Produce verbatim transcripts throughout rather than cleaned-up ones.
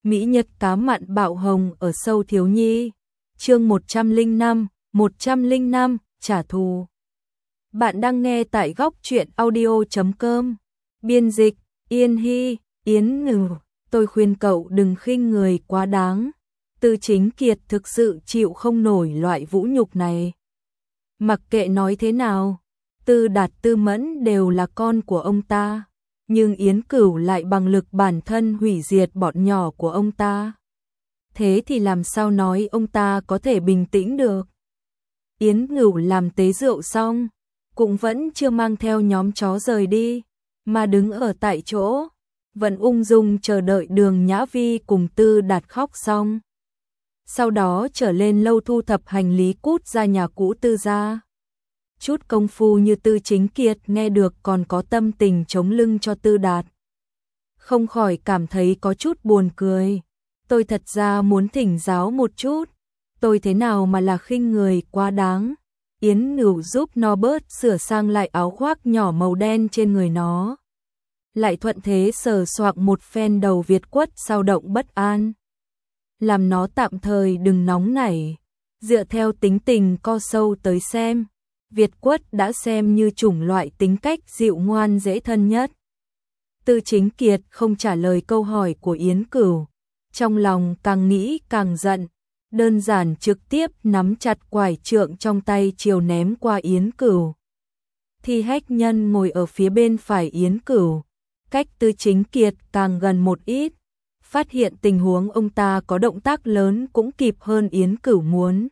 Mỹ Nhật cá mặn bạo hồng ở sâu thiếu nhi. Chương một trăm lẻ năm, một trăm lẻ năm, trả thù. Bạn đang nghe tại góc truyện audio chấm com. Biên dịch, Yên Hy, Yến Ngừ. Tôi khuyên cậu đừng khinh người quá đáng. Tư Chính Kiệt thực sự chịu không nổi loại vũ nhục này. Mặc kệ nói thế nào, Tư Đạt Tư Mẫn đều là con của ông ta. Nhưng Yến Cửu lại bằng lực bản thân hủy diệt bọn nhỏ của ông ta. Thế thì làm sao nói ông ta có thể bình tĩnh được? Yến Cửu làm tế rượu xong, cũng vẫn chưa mang theo nhóm chó rời đi, mà đứng ở tại chỗ, vẫn ung dung chờ đợi Đường Nhã Vi cùng Tư Đạt khóc xong. Sau đó trở lên lâu thu thập hành lý cút ra nhà cũ Tư gia. Chút công phu như Tư Chính Kiệt nghe được còn có tâm tình chống lưng cho Tư Đạt. Không khỏi cảm thấy có chút buồn cười. Tôi thật ra muốn thỉnh giáo một chút. Tôi thế nào mà là khinh người quá đáng. Yến Nửu giúp nó bớt sửa sang lại áo khoác nhỏ màu đen trên người nó. Lại thuận thế sờ soạng một phen đầu Việt Quất sao động bất an. Làm nó tạm thời đừng nóng nảy. Dựa theo tính tình co sâu tới xem. Việt Quất đã xem như chủng loại tính cách dịu ngoan dễ thân nhất. Tư Chính Kiệt không trả lời câu hỏi của Yến Cửu. Trong lòng càng nghĩ càng giận. Đơn giản trực tiếp nắm chặt quải trượng trong tay chiều ném qua Yến Cửu. Thi Hách Nhân ngồi ở phía bên phải Yến Cửu. Cách Tư Chính Kiệt càng gần một ít. Phát hiện tình huống ông ta có động tác lớn cũng kịp hơn Yến Cửu muốn.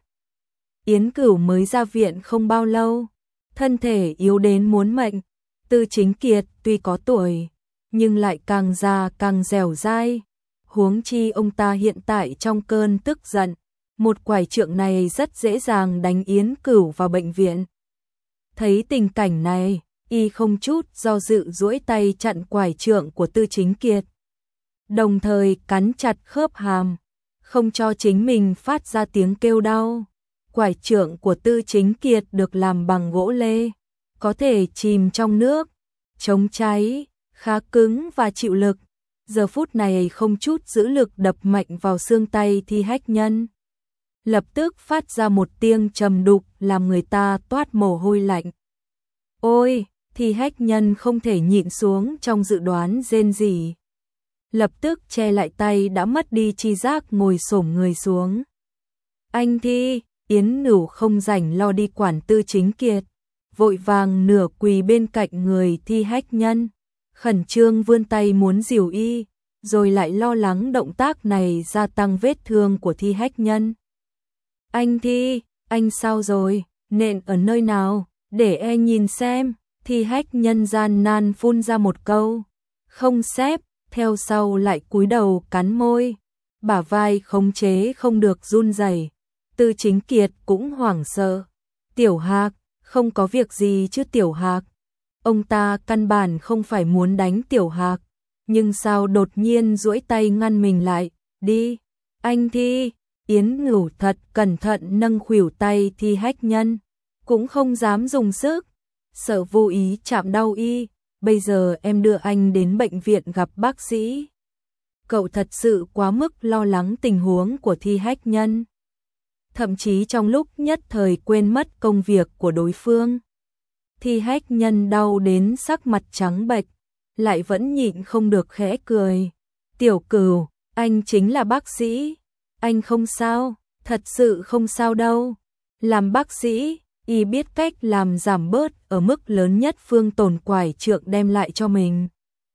Yến Cửu mới ra viện không bao lâu, thân thể yếu đến muốn mệnh. Tư Chính Kiệt tuy có tuổi, nhưng lại càng già càng dẻo dai. Huống chi ông ta hiện tại trong cơn tức giận, một quải trượng này rất dễ dàng đánh Yến Cửu vào bệnh viện. Thấy tình cảnh này, y không chút do dự duỗi tay chặn quải trượng của Tư Chính Kiệt. Đồng thời cắn chặt khớp hàm, không cho chính mình phát ra tiếng kêu đau. Quải trượng của Tư Chính Kiệt được làm bằng gỗ lê, có thể chìm trong nước, chống cháy, khá cứng và chịu lực. Giờ phút này không chút giữ lực đập mạnh vào xương tay Thi Hách Nhân. Lập tức phát ra một tiếng trầm đục làm người ta toát mồ hôi lạnh. Ôi, Thi Hách Nhân không thể nhịn xuống trong dự đoán rên rỉ. Lập tức che lại tay đã mất đi chi giác ngồi xổm người xuống. Anh Thi, Yến Nửu không rảnh lo đi quản Tư Chính Kiệt. Vội vàng nửa quỳ bên cạnh người Thi Hách Nhân. Khẩn trương vươn tay muốn dìu y, rồi lại lo lắng động tác này gia tăng vết thương của Thi Hách Nhân. Anh Thi, anh sao rồi, nện ở nơi nào, để em nhìn xem. Thi Hách Nhân gian nan phun ra một câu. Không xếp, theo sau lại cúi đầu cắn môi. Bả vai khống chế không được run rẩy. Tư Chính Kiệt cũng hoảng sợ. Tiểu Hạc, không có việc gì chứ Tiểu Hạc. Ông ta căn bản không phải muốn đánh Tiểu Hạc, nhưng sao đột nhiên duỗi tay ngăn mình lại. Đi, anh Thi. Yến Ngửu thật cẩn thận nâng khuỷu tay Thi Hách Nhân, cũng không dám dùng sức, sợ vô ý chạm đau y. Bây giờ em đưa anh đến bệnh viện gặp bác sĩ. Cậu thật sự quá mức lo lắng tình huống của Thi Hách Nhân. Thậm chí trong lúc nhất thời quên mất công việc của đối phương. Thi Hách Nhân đau đến sắc mặt trắng bệch, lại vẫn nhịn không được khẽ cười. Tiểu Cửu, anh chính là bác sĩ. Anh không sao, thật sự không sao đâu. Làm bác sĩ, y biết cách làm giảm bớt ở mức lớn nhất phương tổn quải trượng đem lại cho mình.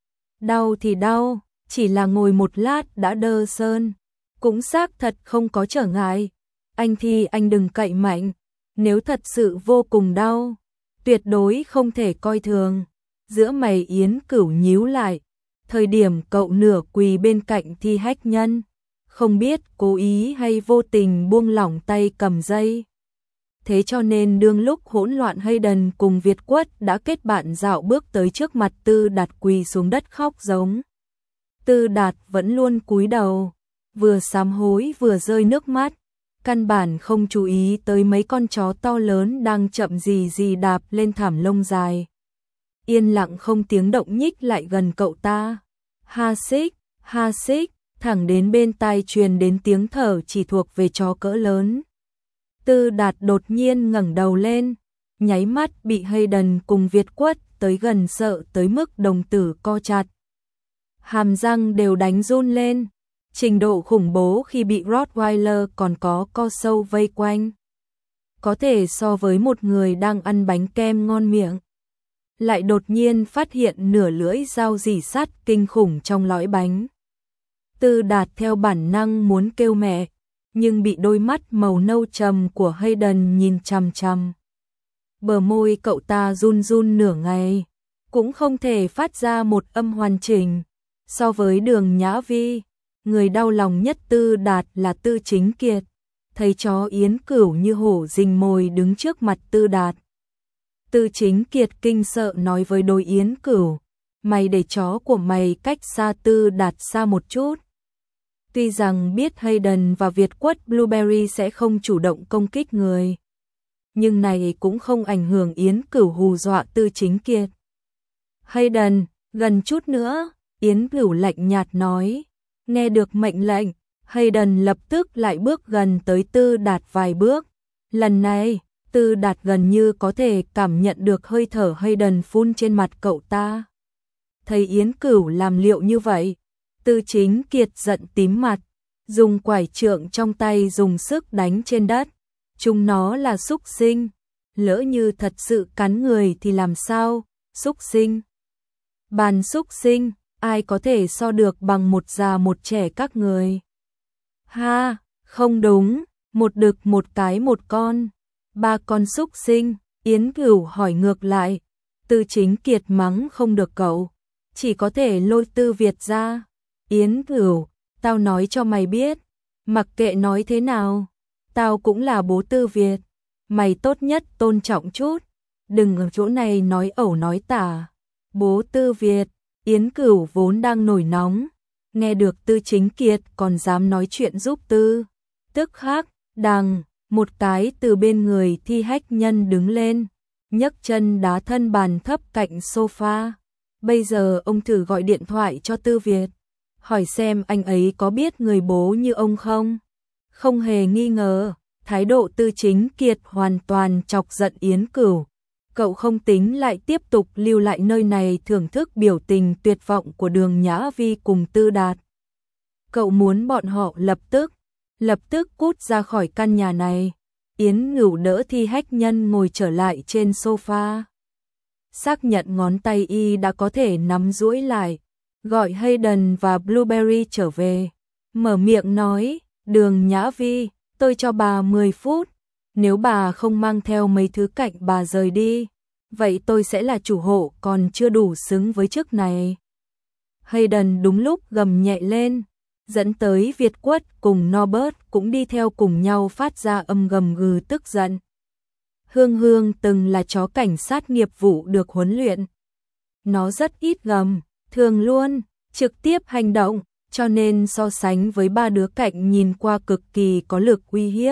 Đau thì đau, chỉ là ngồi một lát đã đơ sơn. Cũng xác thật không có trở ngại. Anh Thi anh đừng cậy mạnh, nếu thật sự vô cùng đau, tuyệt đối không thể coi thường. Giữa mày Yến Cửu nhíu lại, thời điểm cậu nửa quỳ bên cạnh Thi Hách Nhân, không biết cố ý hay vô tình buông lỏng tay cầm dây. Thế cho nên đương lúc hỗn loạn Hayden cùng Việt Quất đã kết bạn dạo bước tới trước mặt Tư Đạt quỳ xuống đất khóc giống. Tư Đạt vẫn luôn cúi đầu, vừa sám hối vừa rơi nước mắt. Căn bản không chú ý tới mấy con chó to lớn đang chậm gì gì đạp lên thảm lông dài. Yên lặng không tiếng động nhích lại gần cậu ta. Ha xích, ha xích, thẳng đến bên tai truyền đến tiếng thở chỉ thuộc về chó cỡ lớn. Tư Đạt đột nhiên ngẩng đầu lên, nháy mắt bị Hayden cùng Việt Quất tới gần sợ tới mức đồng tử co chặt. Hàm răng đều đánh run lên, trình độ khủng bố khi bị Rottweiler còn có co sâu vây quanh. Có thể so với một người đang ăn bánh kem ngon miệng. Lại đột nhiên phát hiện nửa lưỡi dao rỉ sắt kinh khủng trong lõi bánh. Tư Đạt theo bản năng muốn kêu mẹ, nhưng bị đôi mắt màu nâu trầm của Hayden nhìn chằm chằm. Bờ môi cậu ta run run nửa ngày, cũng không thể phát ra một âm hoàn chỉnh. So với Đường Nhã Vi, người đau lòng nhất Tư Đạt là Tư Chính Kiệt. Thấy chó Yến Cửu như hổ rình mồi đứng trước mặt Tư Đạt. Tư Chính Kiệt kinh sợ nói với đôi Yến Cửu, mày để chó của mày cách xa Tư Đạt xa một chút. Tuy rằng biết Hayden và Việt Quất Blueberry sẽ không chủ động công kích người, nhưng này cũng không ảnh hưởng Yến Cửu hù dọa Tư Chính Kiệt. Hayden, gần chút nữa, Yến Cửu lạnh nhạt nói. Nghe được mệnh lệnh, Hayden lập tức lại bước gần tới Tư Đạt vài bước. Lần này, Tư Đạt gần như có thể cảm nhận được hơi thở Hayden phun trên mặt cậu ta. Thấy Yến Cửu làm liệu như vậy, Tư Chính Kiệt giận tím mặt, dùng quải trượng trong tay dùng sức đánh trên đất. Chúng nó là súc sinh, lỡ như thật sự cắn người thì làm sao? Súc sinh. Bàn súc sinh, ai có thể so được bằng một già một trẻ các người? Ha, không đúng, một đực một cái một con, ba con súc sinh. Yến Cửu hỏi ngược lại. Tư Chính Kiệt mắng không được cậu, chỉ có thể lôi Tư Việt ra. Yến Cửu, tao nói cho mày biết, mặc kệ nói thế nào, tao cũng là bố Tư Việt, mày tốt nhất tôn trọng chút, đừng ở chỗ này nói ẩu nói tả. Bố Tư Việt. Yến Cửu vốn đang nổi nóng, nghe được Tư Chính Kiệt còn dám nói chuyện giúp Tư. Tức khắc, đằng, một cái từ bên người Thi Hách Nhân đứng lên, nhấc chân đá thân bàn thấp cạnh sofa. Bây giờ ông thử gọi điện thoại cho Tư Việt, hỏi xem anh ấy có biết người bố như ông không? Không hề nghi ngờ, thái độ Tư Chính Kiệt hoàn toàn chọc giận Yến Cửu. Cậu không tính lại tiếp tục lưu lại nơi này thưởng thức biểu tình tuyệt vọng của Đường Nhã Vi cùng Tư Đạt. Cậu muốn bọn họ lập tức, lập tức cút ra khỏi căn nhà này. Yến Cửu đỡ Thi Hách Nhân ngồi trở lại trên sofa. Xác nhận ngón tay y đã có thể nắm duỗi lại, gọi Hayden và Blueberry trở về. Mở miệng nói, Đường Nhã Vi, tôi cho bà mười phút. Nếu bà không mang theo mấy thứ cạnh bà rời đi, vậy tôi sẽ là chủ hộ còn chưa đủ xứng với chức này. Hayden đúng lúc gầm nhẹ lên, dẫn tới Việt Quất cùng Norbert cũng đi theo cùng nhau phát ra âm gầm gừ tức giận. Hương Hương từng là chó cảnh sát nghiệp vụ được huấn luyện. Nó rất ít gầm, thường luôn, trực tiếp hành động, cho nên so sánh với ba đứa cạnh nhìn qua cực kỳ có lực uy hiếp.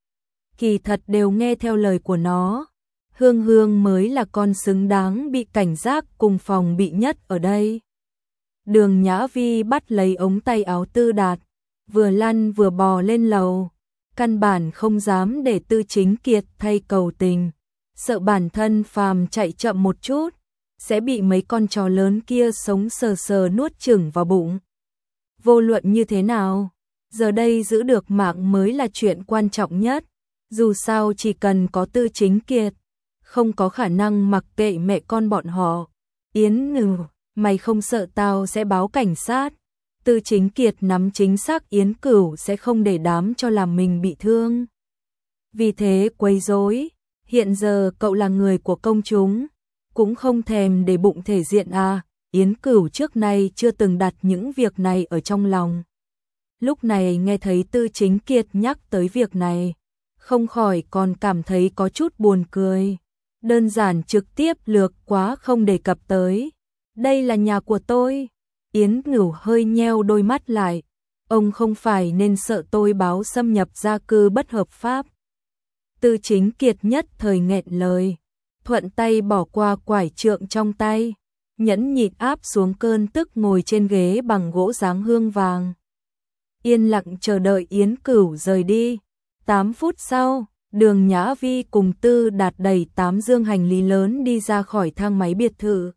Kỳ thật đều nghe theo lời của nó. Hương Hương mới là con xứng đáng bị cảnh giác cùng phòng bị nhất ở đây. Đường Nhã Vi bắt lấy ống tay áo Tư Đạt, vừa lăn vừa bò lên lầu. Căn bản không dám để Tư Chính Kiệt thay cầu tình, sợ bản thân phàm chạy chậm một chút, sẽ bị mấy con chó lớn kia sống sờ sờ nuốt chửng vào bụng. Vô luận như thế nào, giờ đây giữ được mạng mới là chuyện quan trọng nhất. Dù sao chỉ cần có Tư Chính Kiệt, không có khả năng mặc kệ mẹ con bọn họ. Yến Ngừ, mày không sợ tao sẽ báo cảnh sát? Tư Chính Kiệt nắm chính xác Yến Cửu sẽ không để đám cho làm mình bị thương. Vì thế quấy rối, hiện giờ cậu là người của công chúng, cũng không thèm để bụng thể diện à. Yến Cửu trước nay chưa từng đặt những việc này ở trong lòng. Lúc này nghe thấy Tư Chính Kiệt nhắc tới việc này, không khỏi còn cảm thấy có chút buồn cười. Đơn giản trực tiếp lược quá không đề cập tới. Đây là nhà của tôi. Yến Ngửu hơi nheo đôi mắt lại. Ông không phải nên sợ tôi báo xâm nhập gia cư bất hợp pháp. Tư Chính Kiệt nhất thời nghẹn lời, thuận tay bỏ qua quải trượng trong tay, nhẫn nhịn áp xuống cơn tức ngồi trên ghế bằng gỗ dáng hương vàng. yên lặng chờ đợi Yến Cửu rời đi. tám phút sau, Đường Nhã Vi cùng Tư Đạt đẩy tám dương hành lý lớn đi ra khỏi thang máy biệt thự.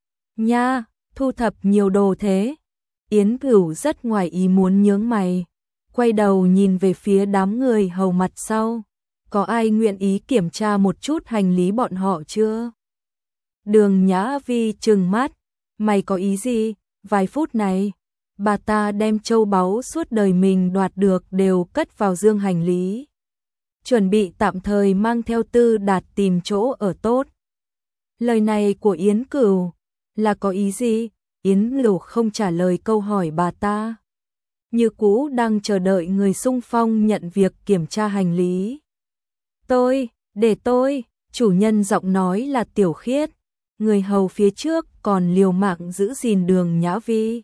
Nha, thu thập nhiều đồ thế. Yến Cửu rất ngoài ý muốn nhướng mày, quay đầu nhìn về phía đám người hầu mặt sau. Có ai nguyện ý kiểm tra một chút hành lý bọn họ chưa? Đường Nhã Vi trừng mắt, mày có ý gì? Vài phút này, bà ta đem châu báu suốt đời mình đoạt được đều cất vào dương hành lý, chuẩn bị tạm thời mang theo Tư Đạt tìm chỗ ở tốt. Lời này của Yến Cửu là có ý gì? Yến Cửu không trả lời câu hỏi bà ta, như cũ đang chờ đợi người xung phong nhận việc kiểm tra hành lý. Tôi, để tôi, chủ nhân giọng nói là Tiểu Khiết, người hầu phía trước còn liều mạng giữ gìn Đường Nhã Vi.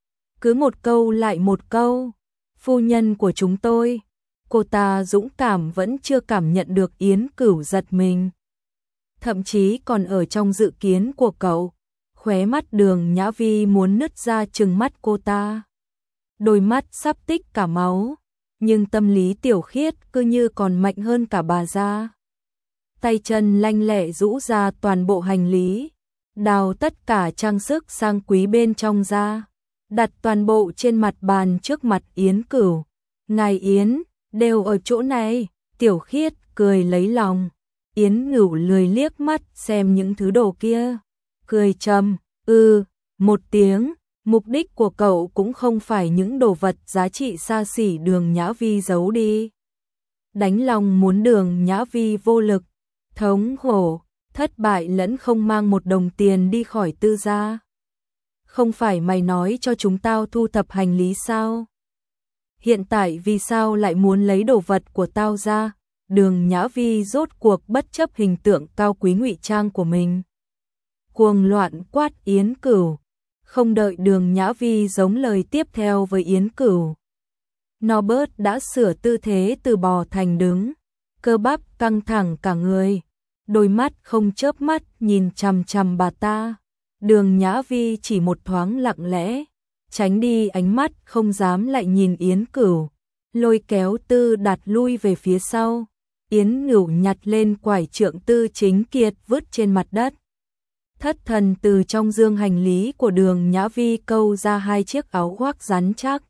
Cứ một câu lại một câu, phu nhân của chúng tôi. Cô ta dũng cảm vẫn chưa cảm nhận được Yến Cửu giật mình. Thậm chí còn ở trong dự kiến của cậu, khóe mắt Đường Nhã Vi muốn nứt ra trừng mắt cô ta. Đôi mắt sắp tích cả máu, nhưng tâm lý Tiểu Khiết cứ như còn mạnh hơn cả bà già. Tay chân lanh lẹ rũ ra toàn bộ hành lý, đào tất cả trang sức sang quý bên trong ra, đặt toàn bộ trên mặt bàn trước mặt Yến Cửu. Ngài Yến, đều ở chỗ này. Tiểu Khiết cười lấy lòng. Yến Cửu lười liếc mắt xem những thứ đồ kia, cười trầm, ư, một tiếng. Mục đích của cậu cũng không phải những đồ vật giá trị xa xỉ Đường Nhã Vi giấu đi. Đánh lòng muốn Đường Nhã Vi vô lực, thống khổ, thất bại lẫn không mang một đồng tiền đi khỏi Tư gia. Không phải mày nói cho chúng tao thu thập hành lý sao? Hiện tại vì sao lại muốn lấy đồ vật của tao ra? Đường Nhã Vi rốt cuộc bất chấp hình tượng cao quý ngụy trang của mình, cuồng loạn quát Yến Cửu. Không đợi Đường Nhã Vi giống lời tiếp theo với Yến Cửu, Norbert đã sửa tư thế từ bò thành đứng, cơ bắp căng thẳng cả người, đôi mắt không chớp mắt nhìn chằm chằm bà ta. Đường Nhã Vi chỉ một thoáng lặng lẽ tránh đi ánh mắt, không dám lại nhìn Yến Cửu, lôi kéo Tư Đạt lui về phía sau. Yến Cửu nhặt lên quải trượng Tư Chính Kiệt vứt trên mặt đất. Thất thần từ trong dương hành lý của Đường Nhã Vi câu ra hai chiếc áo khoác rắn chắc,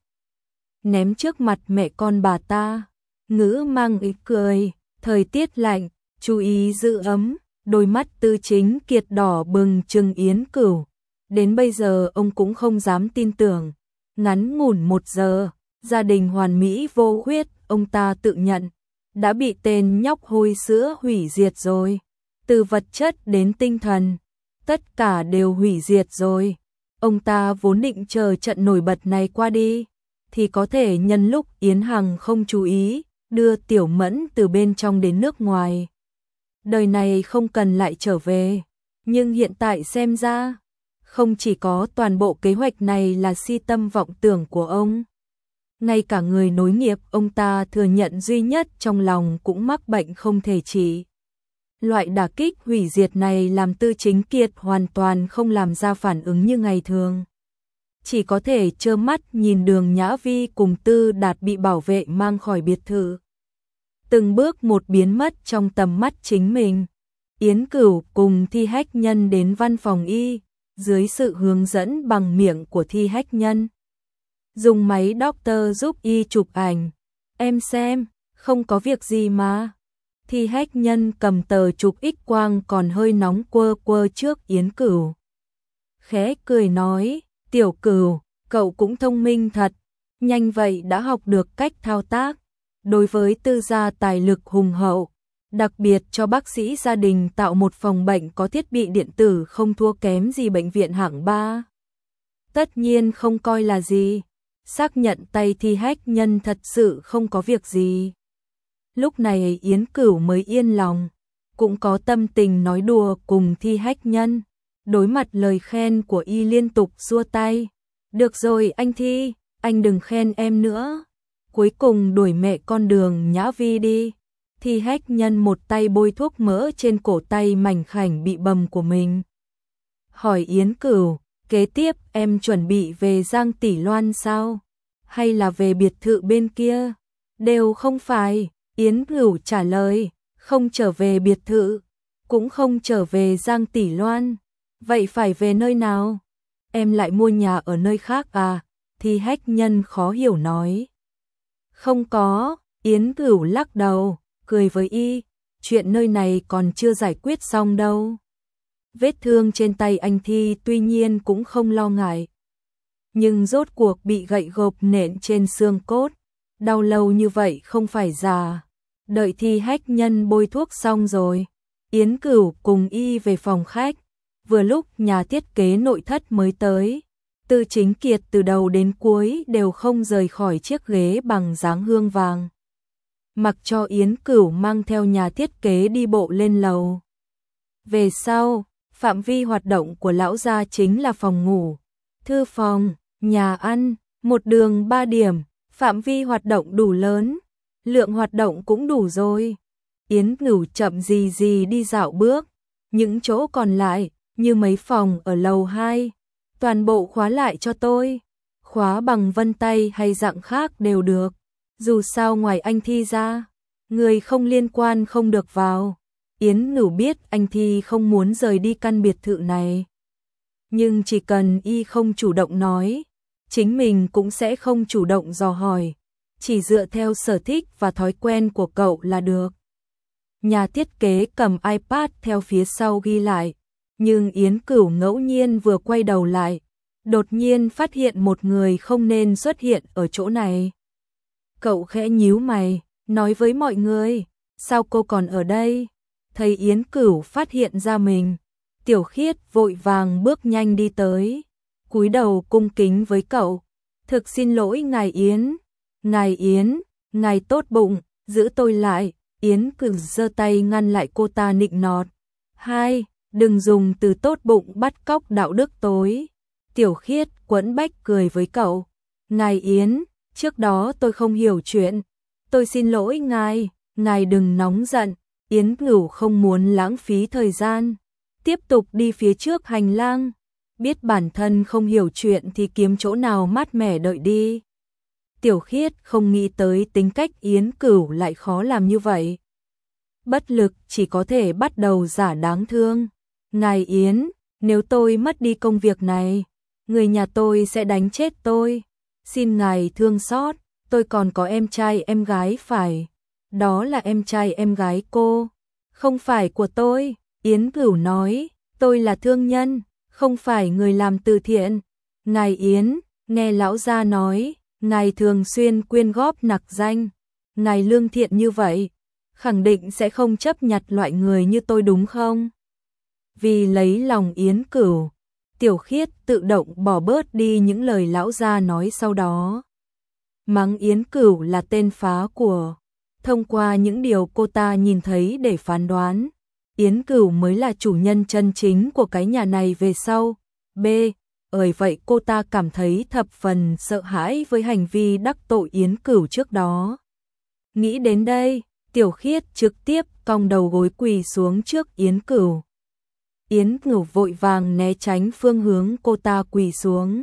ném trước mặt mẹ con bà ta, ngữ mang ý cười, thời tiết lạnh, chú ý giữ ấm. Đôi mắt Tư Chính Kiệt đỏ bừng trừng Yến Cửu. Đến bây giờ ông cũng không dám tin tưởng. Ngắn ngủn một giờ, gia đình hoàn mỹ vô khuyết, ông ta tự nhận đã bị tên nhóc hôi sữa hủy diệt rồi. Từ vật chất đến tinh thần, tất cả đều hủy diệt rồi. Ông ta vốn định chờ trận nổi bật này qua đi, thì có thể nhân lúc Yến Hằng không chú ý, đưa Tiểu Mẫn từ bên trong đến nước ngoài. Đời này không cần lại trở về. Nhưng hiện tại xem ra, không chỉ có toàn bộ kế hoạch này là si tâm vọng tưởng của ông, ngay cả người nối nghiệp ông ta thừa nhận duy nhất trong lòng cũng mắc bệnh không thể trị. Loại đả kích hủy diệt này làm Tư Chính Kiệt hoàn toàn không làm ra phản ứng như ngày thường, chỉ có thể trơ mắt nhìn Đường Nhã Vi cùng Tư Đạt bị bảo vệ mang khỏi biệt thự, từng bước một biến mất trong tầm mắt chính mình. Yến Cửu cùng Thi Hách Nhân đến văn phòng y, dưới sự hướng dẫn bằng miệng của Thi Hách Nhân, dùng máy doctor giúp y chụp ảnh. Em xem, không có việc gì mà. Thi Hách Nhân cầm tờ chụp X quang còn hơi nóng quơ quơ trước Yến Cửu, khẽ cười nói, Tiểu Cửu, cậu cũng thông minh thật, nhanh vậy đã học được cách thao tác. Đối với Tư gia tài lực hùng hậu, đặc biệt cho bác sĩ gia đình tạo một phòng bệnh có thiết bị điện tử không thua kém gì bệnh viện hạng ba. Tất nhiên không coi là gì, xác nhận tay Thi Hách Nhân thật sự không có việc gì. Lúc này Yến Cửu mới yên lòng, cũng có tâm tình nói đùa cùng Thi Hách Nhân. Đối mặt lời khen của y liên tục xua tay. Được rồi anh Thi, anh đừng khen em nữa. Cuối cùng đuổi mẹ con Đường Nhã Vi đi. Thi Hách Nhân một tay bôi thuốc mỡ trên cổ tay mảnh khảnh bị bầm của mình. Hỏi Yến Cửu, kế tiếp em chuẩn bị về Giang Tỷ Loan sao? hay là về biệt thự bên kia? Đều không phải, Yến Cửu trả lời, không trở về biệt thự, cũng không trở về Giang Tỷ Loan. Vậy phải về nơi nào? Em lại mua nhà ở nơi khác à? Thi Hách Nhân khó hiểu nói. Không có, Yến Cửu lắc đầu, cười với y, chuyện nơi này còn chưa giải quyết xong đâu. Vết thương trên tay anh Thi tuy nhiên cũng không lo ngại, nhưng rốt cuộc bị gậy gộc nện trên xương cốt, đau lâu như vậy không phải già. Đợi Thi Hách Nhân bôi thuốc xong rồi, Yến Cửu cùng y về phòng khách, vừa lúc nhà thiết kế nội thất mới tới. Tư Chính Kiệt từ đầu đến cuối đều không rời khỏi chiếc ghế bằng dáng hương vàng, mặc cho Yến Cửu mang theo nhà thiết kế đi bộ lên lầu. Về sau, phạm vi hoạt động của lão gia chính là phòng ngủ, thư phòng, nhà ăn, một đường ba điểm, phạm vi hoạt động đủ lớn, lượng hoạt động cũng đủ rồi. Yến Cửu chậm gì gì đi dạo bước, những chỗ còn lại, như mấy phòng ở lầu hai, toàn bộ khóa lại cho tôi, khóa bằng vân tay hay dạng khác đều được, dù sao ngoài anh Thi ra, người không liên quan không được vào. Yến Cửu biết anh Thi không muốn rời đi căn biệt thự này, nhưng chỉ cần y không chủ động nói, chính mình cũng sẽ không chủ động dò hỏi, chỉ dựa theo sở thích và thói quen của cậu là được. Nhà thiết kế cầm iPad theo phía sau ghi lại, nhưng Yến Cửu ngẫu nhiên vừa quay đầu lại, đột nhiên phát hiện một người không nên xuất hiện ở chỗ này. Cậu khẽ nhíu mày, nói với mọi người, sao cô còn ở đây? Thấy Yến Cửu phát hiện ra mình, Tiểu Khiết vội vàng bước nhanh đi tới, cúi đầu cung kính với cậu. Thực xin lỗi ngài Yến, ngài Yến, ngài tốt bụng, giữ tôi lại. Yến Cửu giơ tay ngăn lại cô ta nịnh nọt. Hai, đừng dùng từ tốt bụng bắt cóc đạo đức tối. Tiểu Khiết quẫn bách cười với cậu. Ngài Yến, trước đó tôi không hiểu chuyện, tôi xin lỗi ngài, ngài đừng nóng giận. Yến Cửu không muốn lãng phí thời gian, tiếp tục đi phía trước hành lang, biết bản thân không hiểu chuyện thì kiếm chỗ nào mát mẻ đợi đi. Tiểu Khiết không nghĩ tới tính cách Yến Cửu lại khó làm như vậy. Bất lực chỉ có thể bắt đầu giả đáng thương. Ngài Yến, nếu tôi mất đi công việc này, người nhà tôi sẽ đánh chết tôi. Xin ngài thương xót, tôi còn có em trai em gái phải. Đó là em trai em gái cô, không phải của tôi. Yến Cửu nói, tôi là thương nhân, không phải người làm từ thiện. Ngài Yến, nghe lão gia nói, ngài thường xuyên quyên góp nặc danh, ngài lương thiện như vậy, khẳng định sẽ không chấp nhặt loại người như tôi đúng không? Vì lấy lòng Yến Cửu, Tiểu Khiết tự động bỏ bớt đi những lời lão gia nói sau đó. Mắng Yến Cửu là tên phá của. Thông qua những điều cô ta nhìn thấy để phán đoán, Yến Cửu mới là chủ nhân chân chính của cái nhà này về sau. B. Bởi vậy cô ta cảm thấy thập phần sợ hãi với hành vi đắc tội Yến Cửu trước đó. Nghĩ đến đây, Tiểu Khiết trực tiếp cong đầu gối quỳ xuống trước Yến Cửu. Yến Cửu vội vàng né tránh phương hướng cô ta quỳ xuống,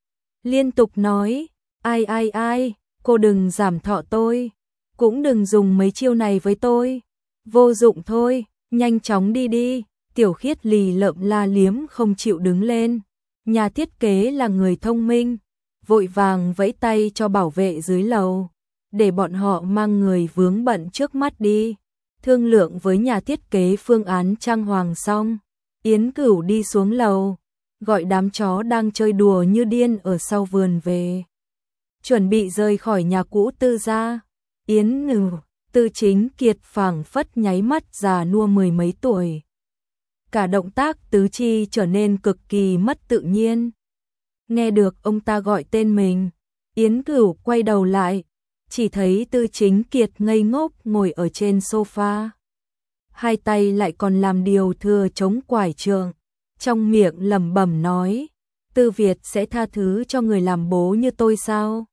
liên tục nói, ai ai ai, cô đừng giảm thọ tôi, cũng đừng dùng mấy chiêu này với tôi, vô dụng thôi, nhanh chóng đi đi. Tiểu Khiết lì lợm la liếm không chịu đứng lên. Nhà thiết kế là người thông minh, vội vàng vẫy tay cho bảo vệ dưới lầu, để bọn họ mang người vướng bận trước mắt đi. Thương lượng với nhà thiết kế phương án trang hoàng xong, Yến Cửu đi xuống lầu, gọi đám chó đang chơi đùa như điên ở sau vườn về, chuẩn bị rời khỏi nhà cũ Tư gia. Yến Cửu, Tư Chính Kiệt phảng phất nháy mắt già nua mười mấy tuổi. Cả động tác tứ chi trở nên cực kỳ mất tự nhiên. Nghe được ông ta gọi tên mình, Yến Cửu quay đầu lại, chỉ thấy Tư Chính Kiệt ngây ngốc ngồi ở trên sofa. Hai tay lại còn làm điều thừa chống quải trượng, trong miệng lẩm bẩm nói, Tư Việt sẽ tha thứ cho người làm bố như tôi sao?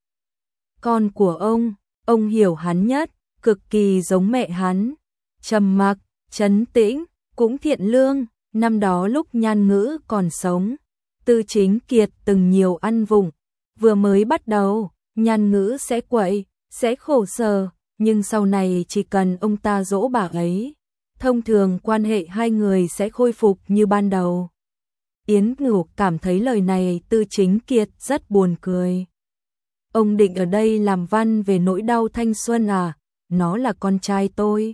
Con của ông, ông hiểu hắn nhất, cực kỳ giống mẹ hắn, trầm mặc, trấn tĩnh, cũng thiện lương. Năm đó lúc Nhan Ngữ còn sống, Tư Chính Kiệt từng nhiều ăn vụng, vừa mới bắt đầu, Nhan Ngữ sẽ quậy, sẽ khổ sở, nhưng sau này chỉ cần ông ta dỗ bà ấy, thông thường quan hệ hai người sẽ khôi phục như ban đầu. Yến Cửu cảm thấy lời này Tư Chính Kiệt rất buồn cười. Ông định ở đây làm văn về nỗi đau thanh xuân à? Nó là con trai tôi.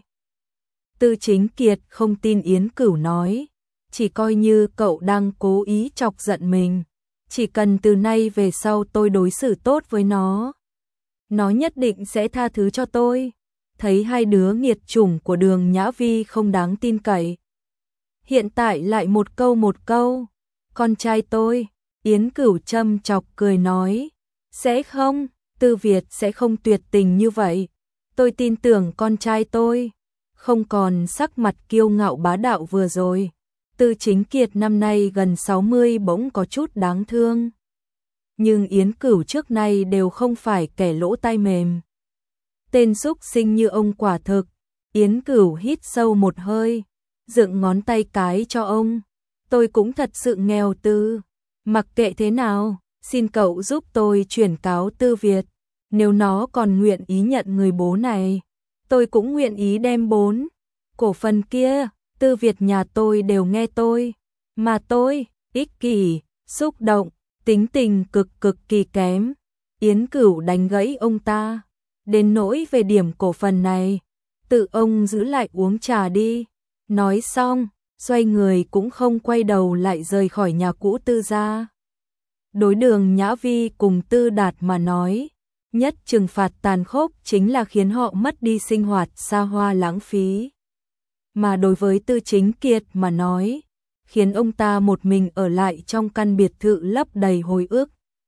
Tư Chính Kiệt không tin Yến Cửu nói, chỉ coi như cậu đang cố ý chọc giận mình. Chỉ cần từ nay về sau tôi đối xử tốt với nó, nó nhất định sẽ tha thứ cho tôi. Thấy hai đứa nghiệt chủng của Đường Nhã Vi không đáng tin cậy. Hiện tại lại một câu một câu, con trai tôi, Yến Cửu châm chọc cười nói, sẽ không, Tư Việt sẽ không tuyệt tình như vậy. Tôi tin tưởng con trai tôi, không còn sắc mặt kiêu ngạo bá đạo vừa rồi. Tư Chính Kiệt năm nay gần sáu mươi bỗng có chút đáng thương. Nhưng Yến Cửu trước nay đều không phải kẻ lỗ tai mềm. Tên xúc sinh như ông quả thực. Yến Cửu hít sâu một hơi, dựng ngón tay cái cho ông. Tôi cũng thật sự nghèo Tư. Mặc kệ thế nào, xin cậu giúp tôi chuyển cáo Tư Việt. Nếu nó còn nguyện ý nhận người bố này, tôi cũng nguyện ý đem bốn cổ phần kia. Tư Việt nhà tôi đều nghe tôi, mà tôi, ích kỷ, xúc động, tính tình cực cực kỳ kém. Yến Cửu đánh gãy ông ta, đến nỗi về điểm cổ phần này, tự ông giữ lại uống trà đi. Nói xong, xoay người cũng không quay đầu lại rời khỏi nhà cũ Tư gia. Đối Đường Nhã Vi cùng Tư Đạt mà nói, nhất trừng phạt tàn khốc chính là khiến họ mất đi sinh hoạt xa hoa lãng phí. Mà đối với Tư Chính Kiệt mà nói, khiến ông ta một mình ở lại trong căn biệt thự lấp đầy hồi ức.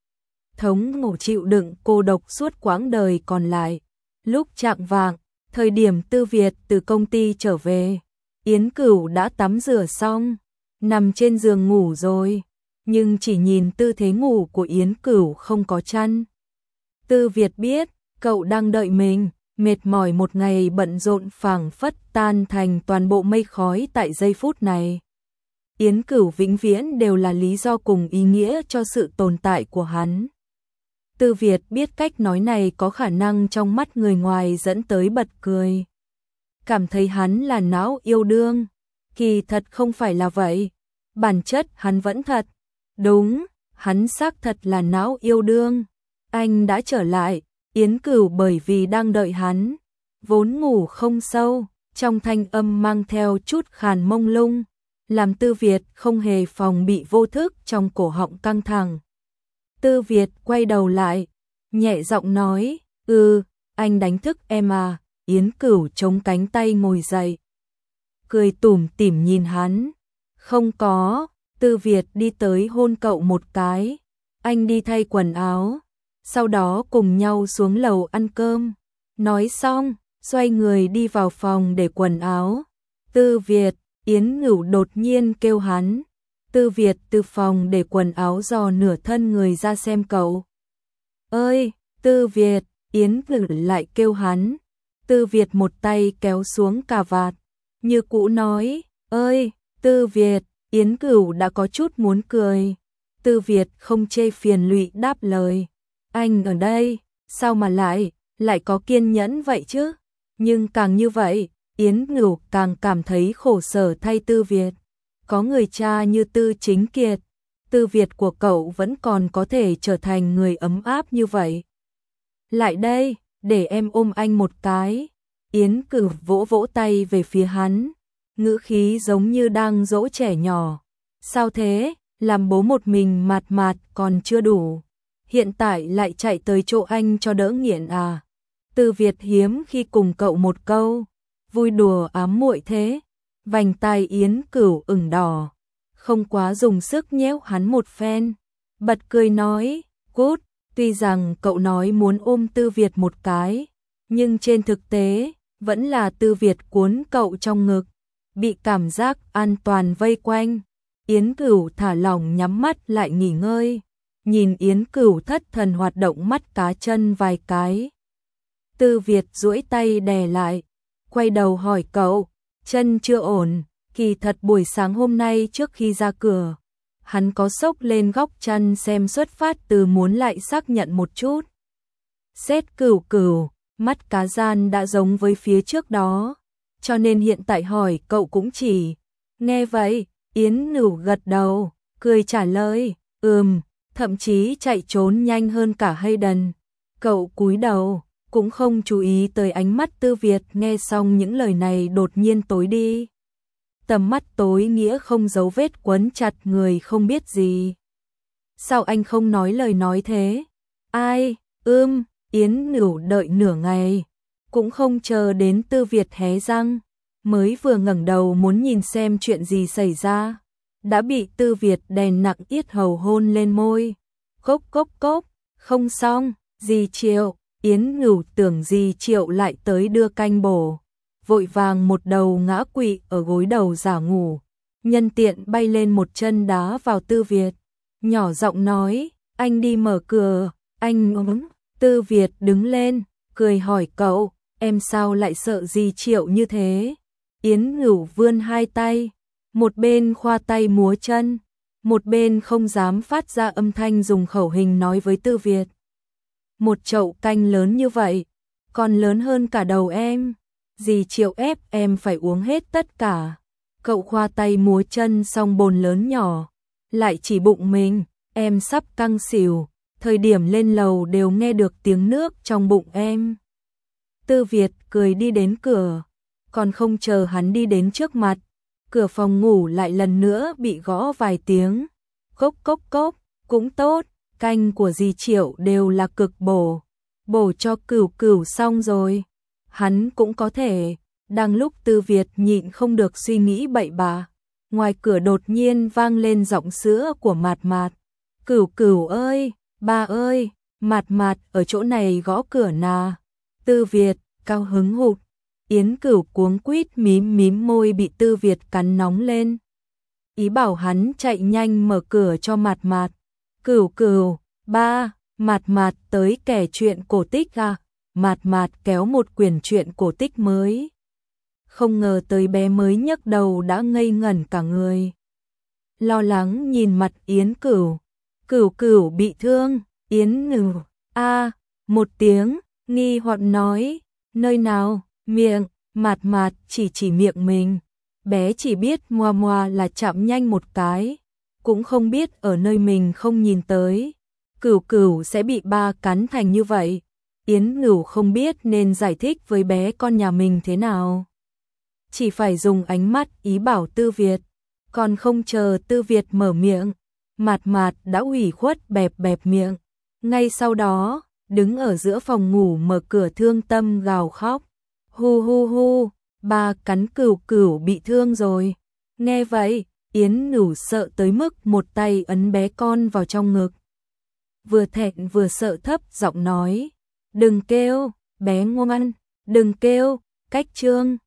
Thống ngộ chịu đựng cô độc suốt quãng đời còn lại. Lúc chạng vạng, thời điểm Tư Việt từ công ty trở về, Yến Cửu đã tắm rửa xong, nằm trên giường ngủ rồi, nhưng chỉ nhìn tư thế ngủ của Yến Cửu không có chăn. Tư Việt biết, cậu đang đợi mình. Mệt mỏi một ngày bận rộn phảng phất tan thành toàn bộ mây khói tại giây phút này. Yến Cửu vĩnh viễn đều là lý do cùng ý nghĩa cho sự tồn tại của hắn. Tư Việt biết cách nói này có khả năng trong mắt người ngoài dẫn tới bật cười. Cảm thấy hắn là não yêu đương. Kỳ thật không phải là vậy. Bản chất hắn vẫn thật. Đúng, hắn xác thật là não yêu đương. Anh đã trở lại. Yến Cửu bởi vì đang đợi hắn, vốn ngủ không sâu, trong thanh âm mang theo chút khàn mông lung, làm Tư Việt không hề phòng bị vô thức trong cổ họng căng thẳng. Tư Việt quay đầu lại, nhẹ giọng nói, ừ, anh đánh thức em à. Yến Cửu chống cánh tay ngồi dậy, cười tủm tỉm nhìn hắn. Không có. Tư Việt đi tới hôn cậu một cái, anh đi thay quần áo. Sau đó cùng nhau xuống lầu ăn cơm. Nói xong, xoay người đi vào phòng để quần áo. Tư Việt, Yến Cửu đột nhiên kêu hắn. Tư Việt từ phòng để quần áo dò nửa thân người ra xem cậu. Ơi, Tư Việt, Yến Cửu lại kêu hắn. Tư Việt một tay kéo xuống cà vạt, như cũ nói, ơi, Tư Việt. Yến Cửu đã có chút muốn cười. Tư Việt không chê phiền lụy đáp lời. Anh ở đây, sao mà lại, lại có kiên nhẫn vậy chứ? Nhưng càng như vậy, Yến Cửu càng cảm thấy khổ sở thay Tư Việt. Có người cha như Tư Chính Kiệt, Tư Việt của cậu vẫn còn có thể trở thành người ấm áp như vậy. Lại đây, để em ôm anh một cái. Yến Cửu vỗ vỗ tay về phía hắn, ngữ khí giống như đang dỗ trẻ nhỏ. Sao thế, làm bố một mình mạt mạt còn chưa đủ. Hiện tại lại chạy tới chỗ anh cho đỡ nghiện à? Tư Việt hiếm khi cùng cậu một câu, vui đùa ám muội thế. Vành tai Yến Cửu ửng đỏ, không quá dùng sức nhéo hắn một phen, bật cười nói, cút. Tuy rằng cậu nói muốn ôm Tư Việt một cái, nhưng trên thực tế, vẫn là Tư Việt cuốn cậu trong ngực, bị cảm giác an toàn vây quanh. Yến Cửu thả lỏng nhắm mắt lại nghỉ ngơi. Nhìn Yến Cửu thất thần hoạt động mắt cá chân vài cái. Tư Việt duỗi tay đè lại, quay đầu hỏi cậu, chân chưa ổn. Kỳ thật buổi sáng hôm nay trước khi ra cửa, hắn có xốc lên góc chân xem xuất phát từ muốn lại xác nhận một chút. Xét cửu cửu, mắt cá gian đã giống với phía trước đó, cho nên hiện tại hỏi cậu cũng chỉ. Nghe vậy, Yến Nửu gật đầu, cười trả lời, ừm, thậm chí chạy trốn nhanh hơn cả Hayden. Cậu cúi đầu, cũng không chú ý tới ánh mắt Tư Việt, nghe xong những lời này đột nhiên tối đi. Tầm mắt tối nghĩa không dấu vết quấn chặt người không biết gì. Sao anh không nói lời nói thế? Ai? Ưm, Yến Nửu đợi nửa ngày, cũng không chờ đến Tư Việt hé răng, mới vừa ngẩng đầu muốn nhìn xem chuyện gì xảy ra, đã bị Tư Việt đè nặng yết hầu hôn lên môi. Cốc cốc cốc, không xong, dì Triệu. Yến Nửu tưởng dì Triệu lại tới đưa canh bổ, vội vàng một đầu ngã quỵ ở gối đầu giả ngủ, nhân tiện bay lên một chân đá vào Tư Việt, nhỏ giọng nói, anh đi mở cửa. Anh ốm. Tư Việt đứng lên, cười hỏi cậu, em sao lại sợ dì Triệu như thế? Yến Nửu vươn hai tay, một bên khoa tay múa chân, một bên không dám phát ra âm thanh, dùng khẩu hình nói với Tư Việt. Một chậu canh lớn như vậy, còn lớn hơn cả đầu em, dì Triệu ép em phải uống hết tất cả. Cậu khoa tay múa chân xong bồn lớn nhỏ, lại chỉ bụng mình, em sắp căng xỉu, thời điểm lên lầu đều nghe được tiếng nước trong bụng em. Tư Việt cười đi đến cửa, còn không chờ hắn đi đến trước mặt, cửa phòng ngủ lại lần nữa bị gõ vài tiếng. Cốc cốc cốc, cũng tốt, canh của dì Triệu đều là cực bổ, bổ cho Cửu Cửu xong rồi, hắn cũng có thể. Đang lúc Tư Việt nhịn không được suy nghĩ bậy bạ, ngoài cửa đột nhiên vang lên giọng sữa của Mạt Mạt. Cửu Cửu ơi, ba ơi, Mạt Mạt ở chỗ này gõ cửa nà. Tư Việt cao hứng hụt, Yến Cửu cuống quýt mím mím môi, bị Tư Việt cắn nóng lên, ý bảo hắn chạy nhanh mở cửa cho Mạt Mạt. Cửu Cửu, ba. Mạt Mạt tới kể chuyện cổ tích à? Mạt Mạt kéo một quyển truyện cổ tích mới, không ngờ tới bé mới nhấc đầu đã ngây ngẩn cả người, lo lắng nhìn mặt Yến Cửu. Cửu Cửu bị thương. Yến Nửu a à, một tiếng, nghi hoặc nói, nơi nào? Miệng. Mạt Mạt chỉ chỉ miệng mình, bé chỉ biết moa moa là chạm nhanh một cái, cũng không biết ở nơi mình không nhìn tới, Cửu Cửu sẽ bị ba cắn thành như vậy. Yến Nửu không biết nên giải thích với bé con nhà mình thế nào, chỉ phải dùng ánh mắt ý bảo Tư Việt, còn không chờ Tư Việt mở miệng, Mạt Mạt đã ủy khuất bẹp bẹp miệng, ngay sau đó đứng ở giữa phòng ngủ mở cửa thương tâm gào khóc. Hu hu hu, ba cắn Cửu Cửu bị thương rồi. Nghe vậy, Yến Nửu sợ tới mức một tay ấn bé con vào trong ngực, vừa thẹn vừa sợ thấp giọng nói, đừng kêu, bé ngoan, đừng kêu. Cách chương